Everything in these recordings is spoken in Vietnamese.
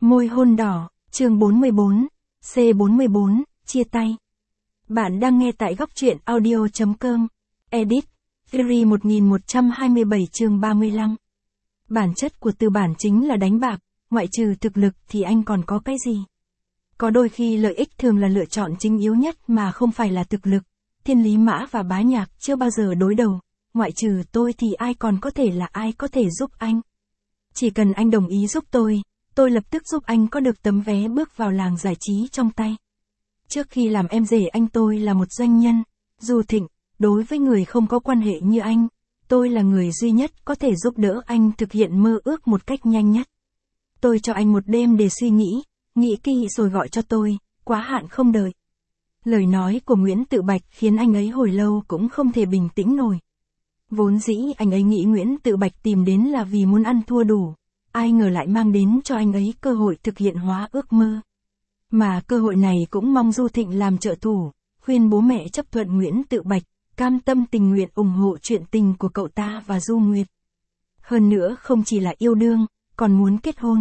Môi hôn đỏ, chương 44, C44, chia tay. Bạn đang nghe tại góc truyện audio.com. Edit, Fury 1127 chương 35. Bản chất của tư bản chính là đánh bạc, ngoại trừ thực lực thì anh còn có cái gì? Có đôi khi lợi ích thường là lựa chọn chính yếu nhất mà không phải là thực lực. Thiên Lý Mã và Bá Nhạc chưa bao giờ đối đầu, ngoại trừ tôi thì ai còn có thể là ai có thể giúp anh. Chỉ cần anh đồng ý giúp tôi lập tức giúp anh có được tấm vé bước vào làng giải trí trong tay. Trước khi làm em rể anh tôi là một doanh nhân, Du Thịnh, đối với người không có quan hệ như anh, tôi là người duy nhất có thể giúp đỡ anh thực hiện mơ ước một cách nhanh nhất. Tôi cho anh một đêm để suy nghĩ kỹ rồi gọi cho tôi, quá hạn không đợi. Lời nói của Nguyễn Tự Bạch khiến anh ấy hồi lâu cũng không thể bình tĩnh nổi. Vốn dĩ anh ấy nghĩ Nguyễn Tự Bạch tìm đến là vì muốn ăn thua đủ, ai ngờ lại mang đến cho anh ấy cơ hội thực hiện hóa ước mơ. Mà cơ hội này cũng mong Du Thịnh làm trợ thủ, khuyên bố mẹ chấp thuận Nguyễn Tự Bạch, cam tâm tình nguyện ủng hộ chuyện tình của cậu ta và Du Nguyệt. Hơn nữa không chỉ là yêu đương, còn muốn kết hôn.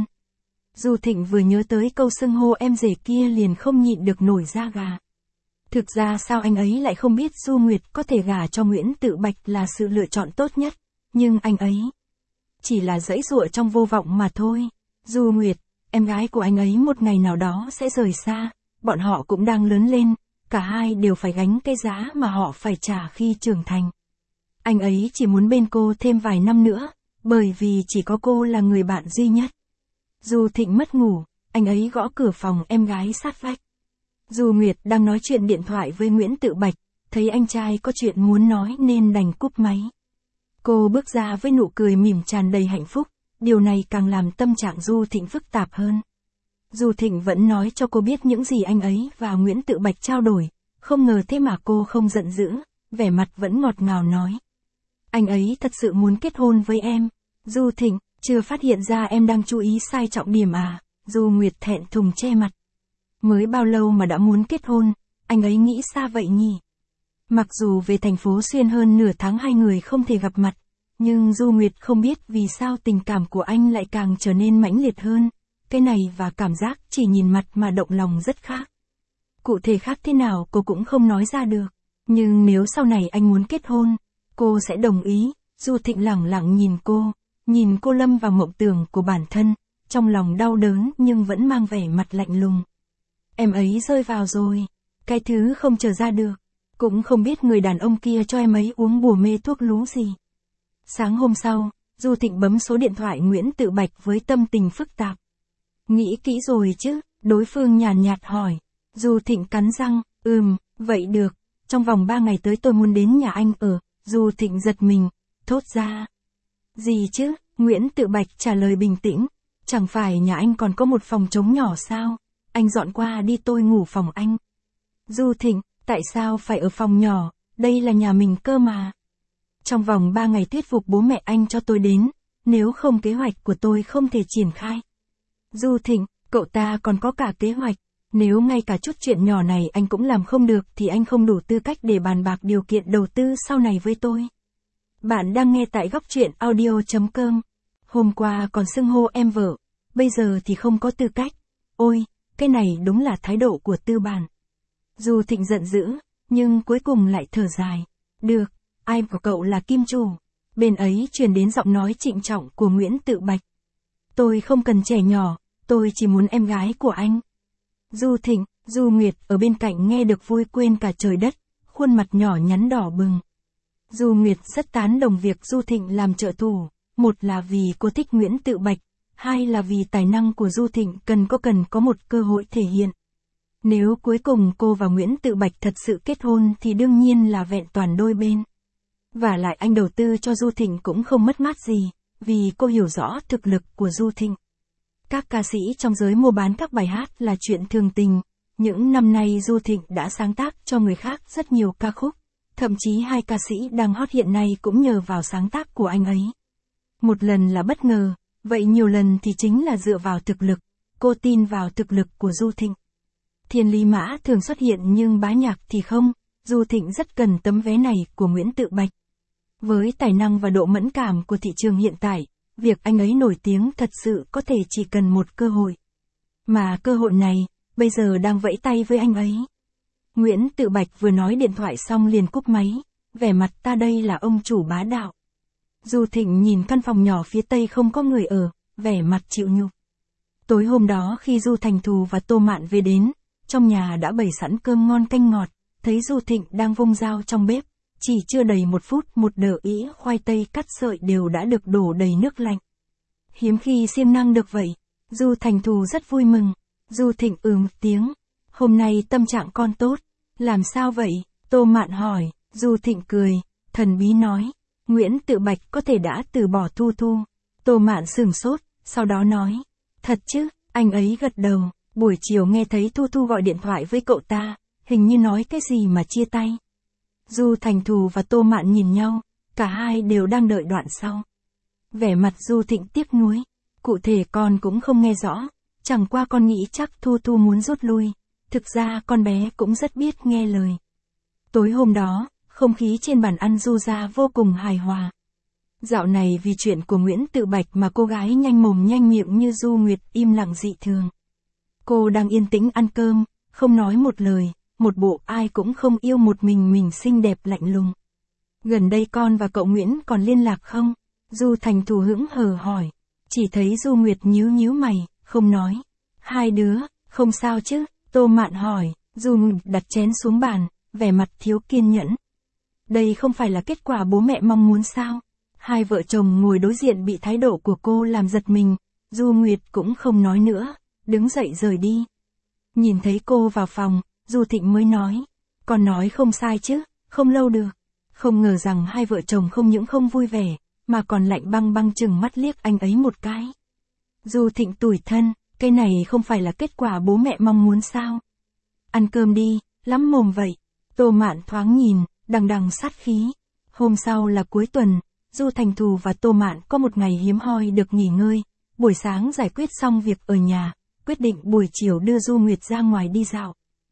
Du Thịnh vừa nhớ tới câu xưng hô em rể kia liền không nhịn được nổi da gà. Thực ra sao anh ấy lại không biết Du Nguyệt có thể gả cho Nguyễn Tự Bạch là sự lựa chọn tốt nhất, nhưng anh ấy chỉ là giãy giụa trong vô vọng mà thôi. Du Nguyệt, em gái của anh ấy một ngày nào đó sẽ rời xa, bọn họ cũng đang lớn lên, cả hai đều phải gánh cái giá mà họ phải trả khi trưởng thành. Anh ấy chỉ muốn bên cô thêm vài năm nữa, bởi vì chỉ có cô là người bạn duy nhất. Du Thịnh mất ngủ, anh ấy gõ cửa phòng em gái sát vách. Du Nguyệt đang nói chuyện điện thoại với Nguyễn Tự Bạch, thấy anh trai có chuyện muốn nói nên đành cúp máy. Cô bước ra với nụ cười mỉm tràn đầy hạnh phúc, điều này càng làm tâm trạng Du Thịnh phức tạp hơn. Du Thịnh vẫn nói cho cô biết những gì anh ấy và Nguyễn Tự Bạch trao đổi, không ngờ thế mà cô không giận dữ, vẻ mặt vẫn ngọt ngào nói. Anh ấy thật sự muốn kết hôn với em. Du Thịnh, chưa phát hiện ra em đang chú ý sai trọng điểm à? Du Nguyệt thẹn thùng che mặt. Mới bao lâu mà đã muốn kết hôn, anh ấy nghĩ xa vậy nhỉ? Mặc dù về thành phố xuyên hơn nửa tháng hai người không thể gặp mặt, nhưng Du Nguyệt không biết vì sao tình cảm của anh lại càng trở nên mãnh liệt hơn. Cái này và cảm giác chỉ nhìn mặt mà động lòng rất khác. Cụ thể khác thế nào cô cũng không nói ra được. Nhưng nếu sau này anh muốn kết hôn, cô sẽ đồng ý. Du Thịnh lẳng lặng nhìn cô lâm vào mộng tưởng của bản thân, trong lòng đau đớn nhưng vẫn mang vẻ mặt lạnh lùng. Em ấy rơi vào rồi, cái thứ không trở ra được, cũng không biết người đàn ông kia cho em ấy uống bùa mê thuốc lú gì. Sáng hôm sau, Du Thịnh bấm số điện thoại Nguyễn Tự Bạch với tâm tình phức tạp. Nghĩ kỹ rồi chứ? Đối phương nhàn nhạt hỏi. Du Thịnh cắn răng, vậy được, trong vòng 3 ngày tới tôi muốn đến nhà anh ở. Du Thịnh giật mình, thốt ra. Gì chứ? Nguyễn Tự Bạch trả lời bình tĩnh. Chẳng phải nhà anh còn có một phòng trống nhỏ sao? Anh dọn qua đi tôi ngủ phòng anh. Du Thịnh, tại sao phải ở phòng nhỏ, đây là nhà mình cơ mà. Trong vòng 3 ngày thuyết phục bố mẹ anh cho tôi đến, nếu không kế hoạch của tôi không thể triển khai. Du Thịnh, cậu ta còn có cả kế hoạch, nếu ngay cả chút chuyện nhỏ này anh cũng làm không được thì anh không đủ tư cách để bàn bạc điều kiện đầu tư sau này với tôi. Bạn đang nghe tại góc truyện audio.com. Hôm qua còn xưng hô em vợ, bây giờ thì không có tư cách. Ôi, cái này đúng là thái độ của tư bản. Du Thịnh giận dữ, nhưng cuối cùng lại thở dài. Được, ai của cậu là kim chủ? Bên ấy truyền đến giọng nói trịnh trọng của Nguyễn Tự Bạch. Tôi không cần trẻ nhỏ, tôi chỉ muốn em gái của anh. Du Thịnh, Du Nguyệt ở bên cạnh nghe được vui quên cả trời đất, khuôn mặt nhỏ nhắn đỏ bừng. Du Nguyệt rất tán đồng việc Du Thịnh làm trợ thủ, một là vì cô thích Nguyễn Tự Bạch, hai là vì tài năng của Du Thịnh cần có một cơ hội thể hiện. Nếu cuối cùng cô và Nguyễn Tự Bạch thật sự kết hôn thì đương nhiên là vẹn toàn đôi bên. Và lại anh đầu tư cho Du Thịnh cũng không mất mát gì, vì cô hiểu rõ thực lực của Du Thịnh. Các ca sĩ trong giới mua bán các bài hát là chuyện thường tình. Những năm nay Du Thịnh đã sáng tác cho người khác rất nhiều ca khúc. Thậm chí 2 ca sĩ đang hot hiện nay cũng nhờ vào sáng tác của anh ấy. Một lần là bất ngờ, vậy nhiều lần thì chính là dựa vào thực lực. Cô tin vào thực lực của Du Thịnh. Thiên Lý Mã thường xuất hiện nhưng Bá Nhạc thì không. Du Thịnh rất cần tấm vé này của Nguyễn Tự Bạch. Với tài năng và độ mẫn cảm của thị trường hiện tại, việc anh ấy nổi tiếng thật sự có thể chỉ cần một cơ hội. Mà cơ hội này, bây giờ đang vẫy tay với anh ấy. Nguyễn Tự Bạch vừa nói điện thoại xong liền cúp máy, vẻ mặt ta đây là ông chủ bá đạo. Du Thịnh nhìn căn phòng nhỏ phía tây không có người ở, vẻ mặt chịu nhục. Tối hôm đó khi Du Thành Thù và Tô Mạn về đến, trong nhà đã bày sẵn cơm ngon canh ngọt, thấy Du Thịnh đang vung dao trong bếp, chỉ chưa đầy 1 phút một đỡ ĩa khoai tây cắt sợi đều đã được đổ đầy nước lạnh. Hiếm khi siêng năng được vậy, Du Thành Thù rất vui mừng. Du Thịnh một tiếng, hôm nay tâm trạng con tốt, làm sao vậy? Tô Mạn hỏi. Du Thịnh cười, thần bí nói, Nguyễn Tự Bạch có thể đã từ bỏ Thu Thu. Tô Mạn sửng sốt, sau đó nói, thật chứ? Anh ấy gật đầu. Buổi chiều nghe thấy Thu Thu gọi điện thoại với cậu ta, hình như nói cái gì mà chia tay. Du Thành Thù và Tô Mạn nhìn nhau, cả hai đều đang đợi đoạn sau. Vẻ mặt Du Thịnh tiếc nuối, cụ thể con cũng không nghe rõ, chẳng qua con nghĩ chắc Thu Thu muốn rút lui, thực ra con bé cũng rất biết nghe lời. Tối hôm đó, không khí trên bàn ăn Du gia vô cùng hài hòa. Dạo này vì chuyện của Nguyễn Tự Bạch mà cô gái nhanh mồm nhanh miệng như Du Nguyệt im lặng dị thường. Cô đang yên tĩnh ăn cơm, không nói một lời, một bộ ai cũng không yêu một mình xinh đẹp lạnh lùng. Gần đây con và cậu Nguyễn còn liên lạc không? Du Thành Thù hững hờ hỏi. Chỉ thấy Du Nguyệt nhíu mày, không nói. Hai đứa, không sao chứ? Tô Mạn hỏi. Du Nguyệt đặt chén xuống bàn, vẻ mặt thiếu kiên nhẫn. Đây không phải là kết quả bố mẹ mong muốn sao? Hai vợ chồng ngồi đối diện bị thái độ của cô làm giật mình. Du Nguyệt cũng không nói nữa, đứng dậy rời đi. Nhìn thấy cô vào phòng, Du Thịnh mới nói. Con nói không sai chứ, không lâu được. Không ngờ rằng hai vợ chồng không những không vui vẻ, mà còn lạnh băng chừng mắt liếc anh ấy một cái. Du Thịnh tủi thân, cái này không phải là kết quả bố mẹ mong muốn sao? Ăn cơm đi, lắm mồm vậy. Tô Mạn thoáng nhìn, đằng sát khí. Hôm sau là cuối tuần, Du Thành Thù và Tô Mạn có một ngày hiếm hoi được nghỉ ngơi. Buổi sáng giải quyết xong việc ở nhà, quyết định buổi chiều đưa Du Nguyệt ra ngoài đi dạo.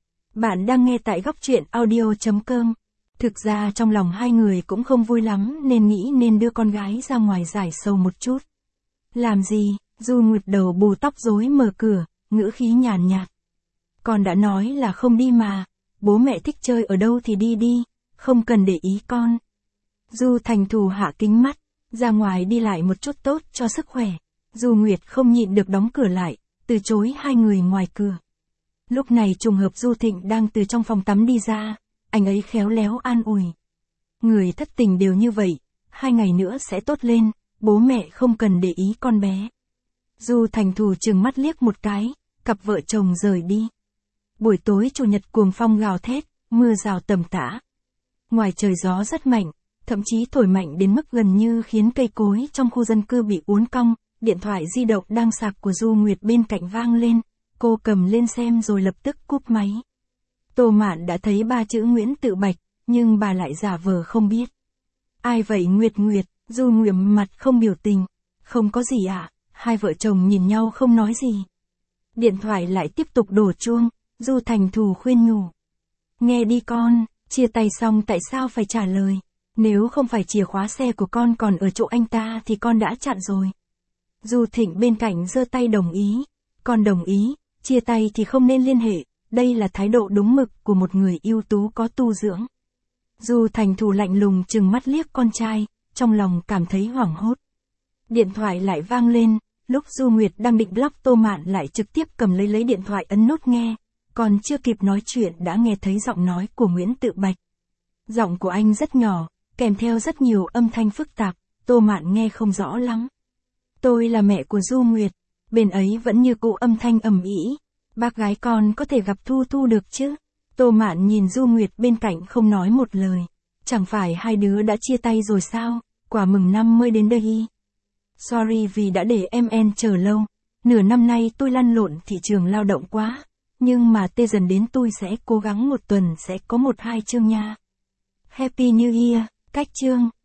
Bạn đang nghe tại góc truyện audio.com. Thực ra trong lòng hai người cũng không vui lắm nên nghĩ nên đưa con gái ra ngoài giải sầu một chút. Làm gì? Du Nguyệt đầu bù tóc rối mở cửa, ngữ khí nhàn nhạt. Con đã nói là không đi mà, bố mẹ thích chơi ở đâu thì đi, không cần để ý con. Du Thành Thù hạ kính mắt, ra ngoài đi lại một chút tốt cho sức khỏe. Du Nguyệt không nhịn được đóng cửa lại, từ chối hai người ngoài cửa. Lúc này trùng hợp Du Thịnh đang từ trong phòng tắm đi ra, anh ấy khéo léo an ủi. Người thất tình đều như vậy, 2 ngày nữa sẽ tốt lên, bố mẹ không cần để ý con bé. Du Thành Thù trừng mắt liếc một cái, cặp vợ chồng rời đi. Buổi tối chủ nhật cuồng phong gào thét, mưa rào tầm tã. Ngoài trời gió rất mạnh, thậm chí thổi mạnh đến mức gần như khiến cây cối trong khu dân cư bị uốn cong. Điện thoại di động đang sạc của Du Nguyệt bên cạnh vang lên, cô cầm lên xem rồi lập tức cúp máy. Tô Mạn đã thấy 3 chữ Nguyễn Tự Bạch, nhưng bà lại giả vờ không biết. Ai vậy Nguyệt? Du Nguyệt mặt không biểu tình. Không có gì ạ. Hai vợ chồng nhìn nhau không nói gì. Điện thoại lại tiếp tục đổ chuông, Du Thành Thù khuyên nhủ. Nghe đi con, chia tay xong tại sao phải trả lời? Nếu không phải chìa khóa xe của con còn ở chỗ anh ta thì con đã chặn rồi. Du Thịnh bên cạnh giơ tay đồng ý. Con đồng ý, chia tay thì không nên liên hệ, đây là thái độ đúng mực của một người ưu tú có tu dưỡng. Du Thành Thù lạnh lùng trừng mắt liếc con trai, trong lòng cảm thấy hoảng hốt. Điện thoại lại vang lên, lúc Du Nguyệt đang định block Tô Mạn lại trực tiếp cầm lấy điện thoại ấn nút nghe, còn chưa kịp nói chuyện đã nghe thấy giọng nói của Nguyễn Tự Bạch. Giọng của anh rất nhỏ, kèm theo rất nhiều âm thanh phức tạp, Tô Mạn nghe không rõ lắm. Tôi là mẹ của Du Nguyệt, bên ấy vẫn như cũ âm thanh ầm ĩ. Bác gái con có thể gặp Thu Thu được chứ? Tô Mạn nhìn Du Nguyệt bên cạnh không nói một lời. Chẳng phải hai đứa đã chia tay rồi sao? Quả mừng năm mới đến đây. Sorry vì đã để em chờ lâu. Nửa năm nay tôi lăn lộn thị trường lao động quá. Nhưng mà tê dần đến tôi sẽ cố gắng một tuần sẽ có 1-2 chương nha. Happy New Year, cách chương.